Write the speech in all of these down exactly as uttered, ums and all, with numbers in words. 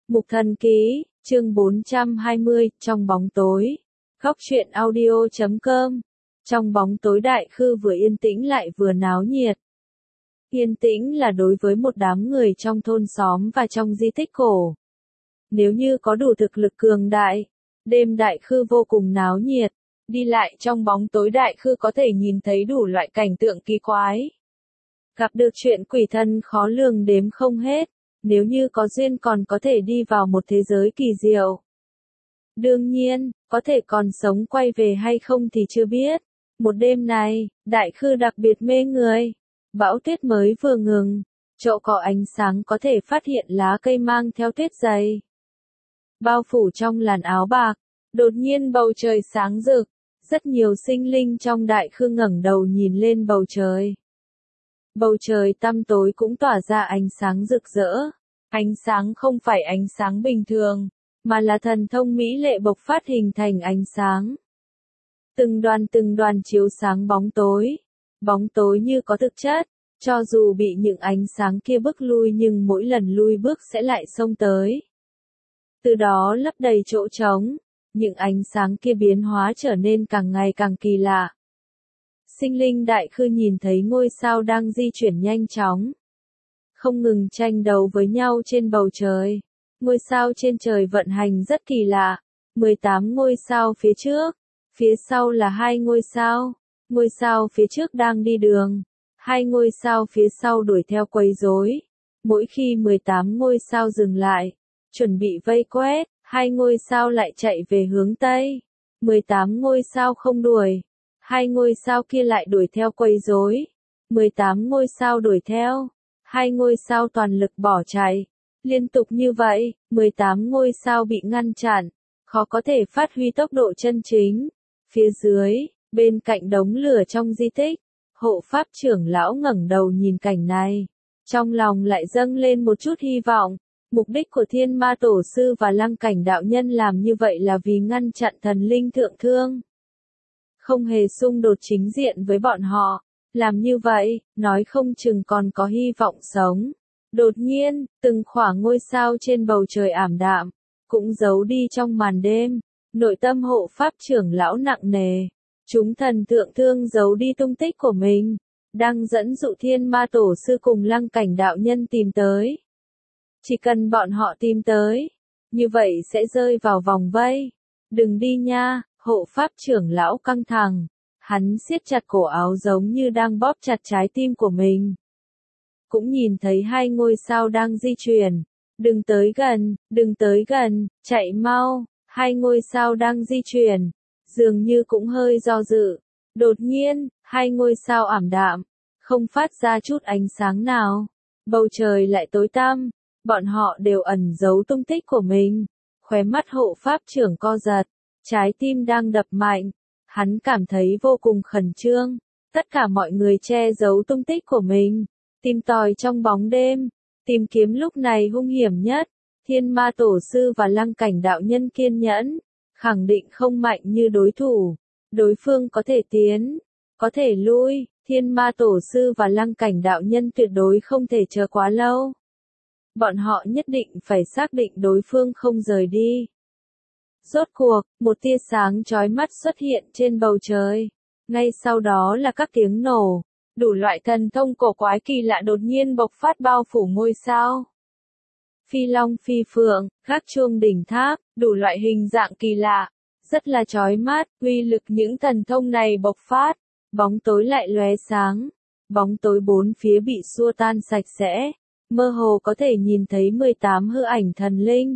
Mục Thần Ký, chương bốn trăm hai mươi, trong bóng tối. Góc truyện audio chấm com. Trong bóng tối đại khư vừa yên tĩnh lại vừa náo nhiệt. Yên tĩnh là đối với một đám người trong thôn xóm và trong di tích cổ. Nếu như có đủ thực lực cường đại, đêm đại khư vô cùng náo nhiệt. Đi lại trong bóng tối đại khư có thể nhìn thấy đủ loại cảnh tượng kỳ quái. Gặp được chuyện quỷ thần khó lường đếm không hết. Nếu như có duyên còn có thể đi vào một thế giới kỳ diệu. Đương nhiên, có thể còn sống quay về hay không thì chưa biết. Một đêm này, đại khư đặc biệt mê người. Bão tuyết mới vừa ngừng, chỗ có ánh sáng có thể phát hiện lá cây mang theo tuyết dày. Bao phủ trong làn áo bạc, đột nhiên bầu trời sáng rực. Rất nhiều sinh linh trong đại khư ngẩng đầu nhìn lên bầu trời. Bầu trời tăm tối cũng tỏa ra ánh sáng rực rỡ. Ánh sáng không phải ánh sáng bình thường, mà là thần thông mỹ lệ bộc phát hình thành ánh sáng. Từng đoàn từng đoàn chiếu sáng bóng tối. Bóng tối như có thực chất, cho dù bị những ánh sáng kia bức lui nhưng mỗi lần lui bước sẽ lại xông tới. Từ đó lấp đầy chỗ trống, những ánh sáng kia biến hóa trở nên càng ngày càng kỳ lạ. Sinh linh đại khư nhìn thấy ngôi sao đang di chuyển nhanh chóng. Không ngừng tranh đấu với nhau trên bầu trời. Ngôi sao trên trời vận hành rất kỳ lạ. mười tám ngôi sao phía trước. Phía sau là hai ngôi sao. Ngôi sao phía trước đang đi đường. Hai ngôi sao phía sau đuổi theo quấy rối. Mỗi khi mười tám ngôi sao dừng lại, chuẩn bị vây quét, hai ngôi sao lại chạy về hướng Tây. mười tám ngôi sao không đuổi. Hai ngôi sao kia lại đuổi theo quấy rối. mười tám ngôi sao đuổi theo. Hai ngôi sao toàn lực bỏ chạy. Liên tục như vậy, mười tám ngôi sao bị ngăn chặn, khó có thể phát huy tốc độ chân chính. Phía dưới, bên cạnh đống lửa trong di tích, hộ pháp trưởng lão ngẩng đầu nhìn cảnh này. Trong lòng lại dâng lên một chút hy vọng. Mục đích của Thiên Ma Tổ Sư và Lăng Cảnh Đạo Nhân làm như vậy là vì ngăn chặn thần linh thượng thương. Không hề xung đột chính diện với bọn họ. Làm như vậy, nói không chừng còn có hy vọng sống. Đột nhiên, từng khoảng ngôi sao trên bầu trời ảm đạm, cũng giấu đi trong màn đêm. Nội tâm hộ pháp trưởng lão nặng nề. Chúng thần thượng thương giấu đi tung tích của mình, đang dẫn dụ Thiên Ma Tổ Sư cùng Lăng Cảnh Đạo Nhân tìm tới. Chỉ cần bọn họ tìm tới, như vậy sẽ rơi vào vòng vây. Đừng đi nha, hộ pháp trưởng lão căng thẳng. Hắn siết chặt cổ áo giống như đang bóp chặt trái tim của mình. Cũng nhìn thấy hai ngôi sao đang di chuyển. Đừng tới gần, đừng tới gần, chạy mau. Hai ngôi sao đang di chuyển. Dường như cũng hơi do dự. Đột nhiên, hai ngôi sao ảm đạm. Không phát ra chút ánh sáng nào. Bầu trời lại tối tăm. Bọn họ đều ẩn giấu tung tích của mình. Khóe mắt hộ pháp trưởng co giật. Trái tim đang đập mạnh. Hắn cảm thấy vô cùng khẩn trương. Tất cả mọi người che giấu tung tích của mình. Tìm tòi trong bóng đêm. Tìm kiếm lúc này hung hiểm nhất. Thiên Ma Tổ Sư và Lăng Cảnh Đạo Nhân kiên nhẫn. Khẳng định không mạnh như đối thủ. Đối phương có thể tiến. Có thể lui. Thiên Ma Tổ Sư và Lăng Cảnh Đạo Nhân tuyệt đối không thể chờ quá lâu. Bọn họ nhất định phải xác định đối phương không rời đi. Rốt cuộc, một tia sáng chói mắt xuất hiện trên bầu trời. Ngay sau đó là các tiếng nổ. Đủ loại thần thông cổ quái kỳ lạ đột nhiên bộc phát bao phủ ngôi sao. Phi long phi phượng, gác chuông đỉnh tháp, đủ loại hình dạng kỳ lạ. Rất là chói mắt, uy lực những thần thông này bộc phát. Bóng tối lại lóe sáng. Bóng tối bốn phía bị xua tan sạch sẽ. Mơ hồ có thể nhìn thấy mười tám hư ảnh thần linh.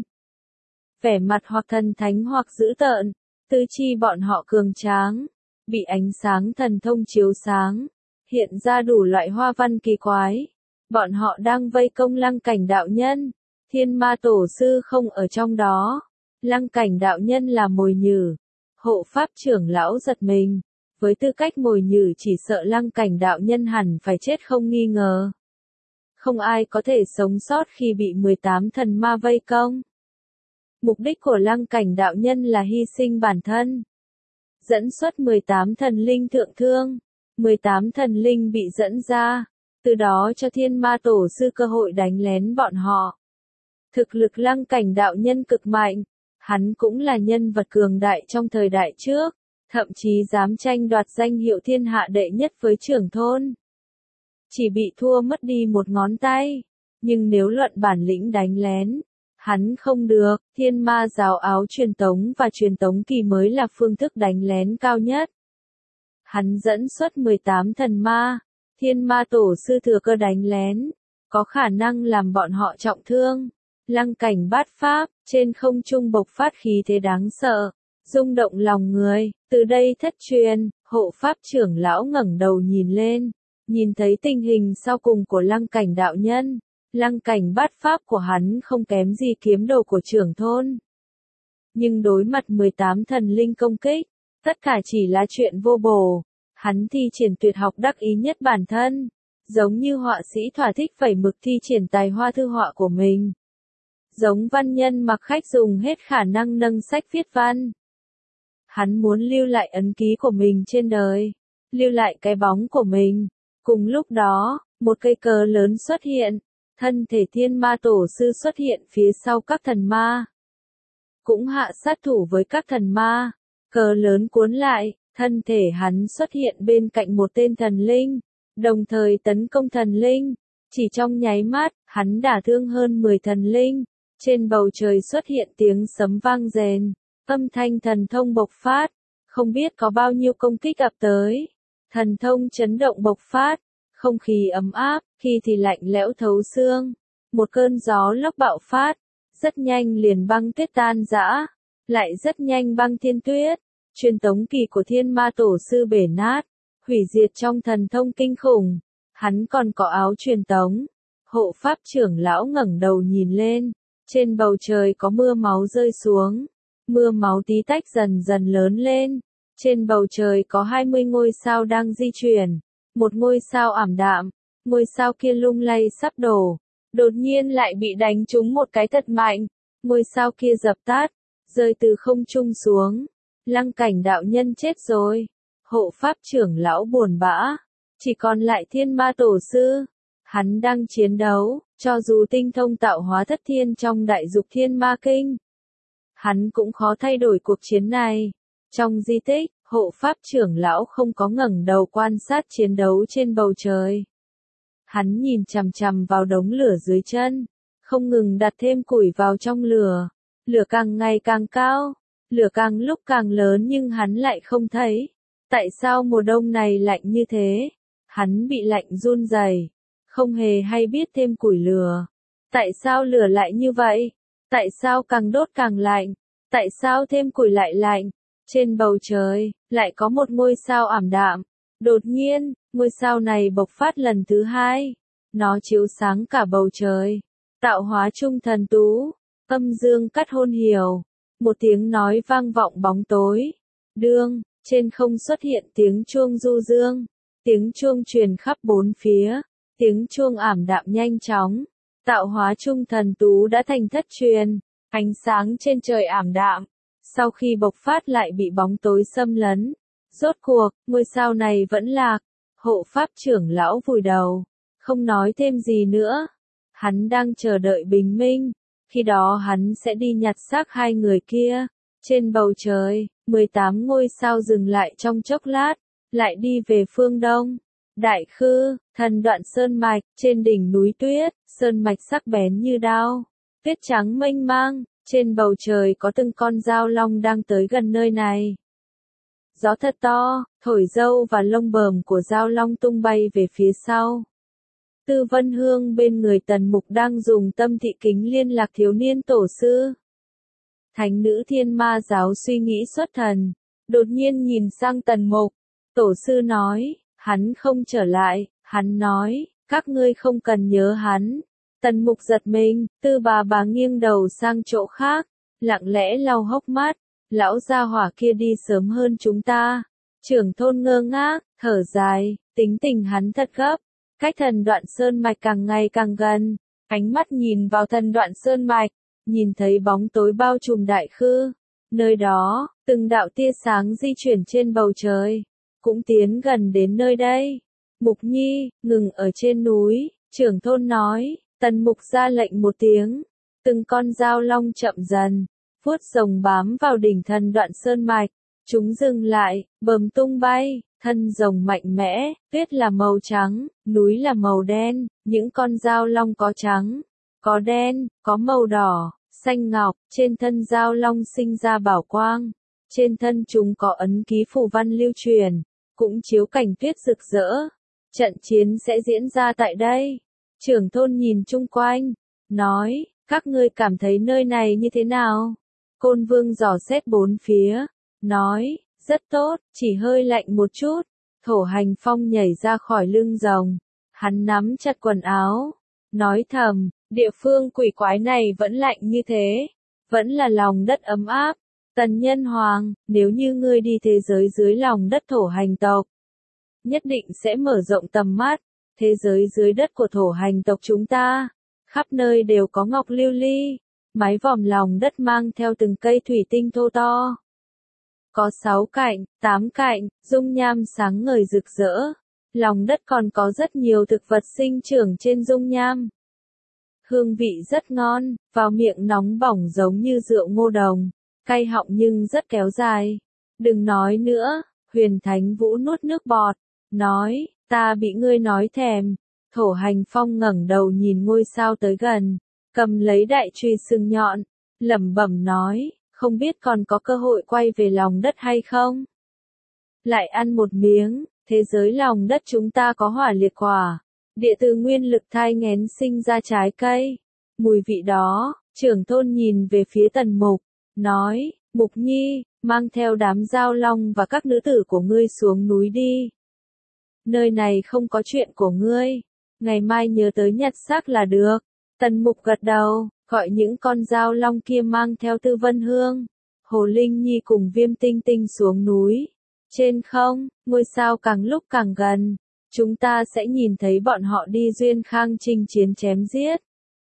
Vẻ mặt hoặc thần thánh hoặc dữ tợn, tứ chi bọn họ cường tráng, bị ánh sáng thần thông chiếu sáng, hiện ra đủ loại hoa văn kỳ quái. Bọn họ đang vây công Lăng Cảnh Đạo Nhân, Thiên Ma Tổ Sư không ở trong đó. Lăng Cảnh Đạo Nhân là mồi nhử. Hộ pháp trưởng lão giật mình, với tư cách mồi nhử chỉ sợ Lăng Cảnh Đạo Nhân hẳn phải chết không nghi ngờ. Không ai có thể sống sót khi bị mười tám thần ma vây công. Mục đích của Lăng Cảnh Đạo Nhân là hy sinh bản thân. Dẫn xuất mười tám thần linh thượng thương. mười tám thần linh bị dẫn ra. Từ đó cho Thiên Ma Tổ Sư cơ hội đánh lén bọn họ. Thực lực Lăng Cảnh đạo nhân cực mạnh, hắn cũng là nhân vật cường đại trong thời đại trước, thậm chí dám tranh đoạt danh hiệu thiên hạ đệ nhất với trưởng thôn. Chỉ bị thua mất đi một ngón tay, nhưng nếu luận bản lĩnh đánh lén, hắn không được. Thiên ma giáo áo truyền tống và truyền tống kỳ mới là phương thức đánh lén cao nhất. Hắn dẫn xuất mười tám thần ma, thiên ma tổ sư thừa cơ đánh lén, có khả năng làm bọn họ trọng thương. Lăng Cảnh bát pháp, trên không trung bộc phát khí thế đáng sợ, rung động lòng người. Từ đây thất truyền, hộ pháp trưởng lão ngẩng đầu nhìn lên, nhìn thấy tình hình sau cùng của Lăng Cảnh đạo nhân. Lăng Cảnh bát pháp của hắn không kém gì kiếm đồ của trưởng thôn. Nhưng đối mặt mười tám thần linh công kích, tất cả chỉ là chuyện vô bổ. Hắn thi triển tuyệt học đắc ý nhất bản thân, giống như họa sĩ thỏa thích vẩy mực thi triển tài hoa thư họa của mình. Giống văn nhân mặc khách dùng hết khả năng nâng sách viết văn. Hắn muốn lưu lại ấn ký của mình trên đời, lưu lại cái bóng của mình. Cùng lúc đó, một cây cờ lớn xuất hiện, thân thể thiên ma tổ sư xuất hiện phía sau các thần ma. Cũng hạ sát thủ với các thần ma, cờ lớn cuốn lại, thân thể hắn xuất hiện bên cạnh một tên thần linh, đồng thời tấn công thần linh. Chỉ trong nháy mắt, hắn đả thương hơn mười thần linh. Trên bầu trời xuất hiện tiếng sấm vang rền, âm thanh thần thông bộc phát, không biết có bao nhiêu công kích ập tới. Thần thông chấn động bộc phát, không khí ấm áp, khi thì lạnh lẽo thấu xương. Một cơn gió lốc bạo phát, rất nhanh liền băng tuyết tan rã, lại rất nhanh băng thiên tuyết. Truyền tống kỳ của thiên ma tổ sư bể nát, hủy diệt trong thần thông kinh khủng. Hắn còn có áo truyền tống. Hộ pháp trưởng lão ngẩng đầu nhìn lên, trên bầu trời có mưa máu rơi xuống. Mưa máu tí tách dần dần lớn lên. Trên bầu trời có hai mươi ngôi sao đang di chuyển. Một ngôi sao ảm đạm, ngôi sao kia lung lay sắp đổ. Đột nhiên lại bị đánh trúng một cái thật mạnh. Ngôi sao kia dập tắt, rơi từ không trung xuống. Lăng Cảnh đạo nhân chết rồi. Hộ pháp trưởng lão buồn bã. Chỉ còn lại thiên ma tổ sư. Hắn đang chiến đấu, cho dù tinh thông tạo hóa thất thiên trong đại dục thiên ma kinh. Hắn cũng khó thay đổi cuộc chiến này. Trong di tích, hộ pháp trưởng lão không có ngẩng đầu quan sát chiến đấu trên bầu trời. Hắn nhìn chằm chằm vào đống lửa dưới chân, không ngừng đặt thêm củi vào trong lửa. Lửa càng ngày càng cao, lửa càng lúc càng lớn nhưng hắn lại không thấy. Tại sao mùa đông này lạnh như thế? Hắn bị lạnh run rẩy, không hề hay biết thêm củi lửa. Tại sao lửa lại như vậy? Tại sao càng đốt càng lạnh? Tại sao thêm củi lại lạnh? Trên bầu trời, lại có một ngôi sao ảm đạm. Đột nhiên, ngôi sao này bộc phát lần thứ hai. Nó chiếu sáng cả bầu trời. Tạo hóa trung thần tú, âm dương cắt hôn hiểu. Một tiếng nói vang vọng bóng tối. Đương, trên không xuất hiện tiếng chuông du dương. Tiếng chuông truyền khắp bốn phía. Tiếng chuông ảm đạm nhanh chóng. Tạo hóa trung thần tú đã thành thất truyền. Ánh sáng trên trời ảm đạm. Sau khi bộc phát lại bị bóng tối xâm lấn. Rốt cuộc, ngôi sao này vẫn lạc. Hộ pháp trưởng lão vùi đầu, không nói thêm gì nữa. Hắn đang chờ đợi bình minh. Khi đó hắn sẽ đi nhặt xác hai người kia. Trên bầu trời, mười tám ngôi sao dừng lại trong chốc lát, lại đi về phương đông. Đại Khư, thần đoạn sơn mạch, trên đỉnh núi tuyết, sơn mạch sắc bén như đao. Tuyết trắng mênh mang, trên bầu trời có từng con dao long đang tới gần nơi này. Gió thật to, thổi râu và lông bờm của dao long tung bay về phía sau. Tư Vân Hương bên người Tần Mục đang dùng tâm thị kính liên lạc thiếu niên tổ sư. Thánh nữ thiên ma giáo suy nghĩ xuất thần, đột nhiên nhìn sang Tần Mục. Tổ sư nói, hắn không trở lại, hắn nói, các ngươi không cần nhớ hắn. Tần Mục giật mình, Tư bà bà nghiêng đầu sang chỗ khác, lặng lẽ lau hốc mắt. Lão gia hỏa kia đi sớm hơn chúng ta. Trưởng thôn ngơ ngác, thở dài, tính tình hắn thật gấp. Cách thần đoạn sơn mạch càng ngày càng gần. Ánh mắt nhìn vào thần đoạn sơn mạch, nhìn thấy bóng tối bao trùm Đại Khư. Nơi đó, từng đạo tia sáng di chuyển trên bầu trời, cũng tiến gần đến nơi đây. Mục Nhi, ngừng ở trên núi, trưởng thôn nói. Tần Mục ra lệnh một tiếng. Từng con dao long chậm dần, vuốt rồng bám vào đỉnh thần đoạn sơn mạch. Chúng dừng lại, bờm tung bay, thân rồng mạnh mẽ, tuyết là màu trắng, núi là màu đen, những con dao long có trắng, có đen, có màu đỏ, xanh ngọc, trên thân dao long sinh ra bảo quang. Trên thân chúng có ấn ký phù văn lưu truyền, cũng chiếu cảnh tuyết rực rỡ. Trận chiến sẽ diễn ra tại đây. Trưởng thôn nhìn chung quanh, nói, các ngươi cảm thấy nơi này như thế nào? Côn Vương dò xét bốn phía, nói, rất tốt, chỉ hơi lạnh một chút. Thổ Hành Phong nhảy ra khỏi lưng rồng, hắn nắm chặt quần áo, nói thầm, địa phương quỷ quái này vẫn lạnh như thế, vẫn là lòng đất ấm áp. Tần Nhân Hoàng, nếu như ngươi đi thế giới dưới lòng đất thổ hành tộc, nhất định sẽ mở rộng tầm mắt. Thế giới dưới đất của thổ hành tộc chúng ta, khắp nơi đều có ngọc lưu ly, mái vòm lòng đất mang theo từng cây thủy tinh thô to. Có sáu cạnh, tám cạnh, dung nham sáng ngời rực rỡ. Lòng đất còn có rất nhiều thực vật sinh trưởng trên dung nham. Hương vị rất ngon, vào miệng nóng bỏng giống như rượu ngô đồng, cay họng nhưng rất kéo dài. Đừng nói nữa, Huyền Thánh Vũ nuốt nước bọt, nói, ta bị ngươi nói thèm. Thổ Hành Phong ngẩng đầu nhìn ngôi sao tới gần, cầm lấy đại chùy sừng nhọn, lẩm bẩm nói, không biết còn có cơ hội quay về lòng đất hay không? Lại ăn một miếng, thế giới lòng đất chúng ta có hỏa liệt quả, địa từ nguyên lực thai nghén sinh ra trái cây. Mùi vị đó, trưởng thôn nhìn về phía Tần Mục, nói, Mục Nhi, mang theo đám dao long và các nữ tử của ngươi xuống núi đi. Nơi này không có chuyện của ngươi, ngày mai nhớ tới nhặt xác là được. Tần Mục gật đầu, gọi những con dao long kia mang theo Tư Vân Hương, Hồ Linh Nhi cùng Viêm Tinh Tinh xuống núi. Trên không, ngôi sao càng lúc càng gần, chúng ta sẽ nhìn thấy bọn họ đi duyên khang chinh chiến chém giết.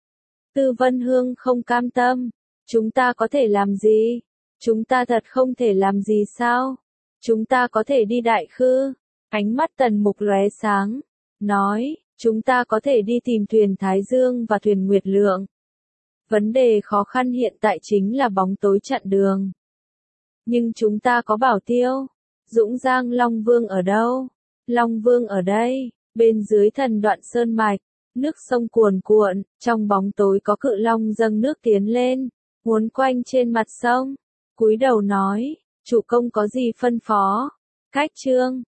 Tư Vân Hương không cam tâm, chúng ta có thể làm gì? Chúng ta thật không thể làm gì sao? Chúng ta có thể đi Đại Khư. Ánh mắt Tần Mục lóe sáng, nói, chúng ta có thể đi tìm thuyền Thái Dương và thuyền Nguyệt Lượng. Vấn đề khó khăn hiện tại chính là bóng tối chặn đường. Nhưng chúng ta có Bảo Tiêu. Dũng Giang Long Vương ở đâu? Long Vương ở đây, bên dưới thần đoạn sơn mạch, nước sông cuồn cuộn, trong bóng tối có cự long dâng nước tiến lên, uốn quanh trên mặt sông. Cúi đầu nói, chủ công có gì phân phó? Cách chương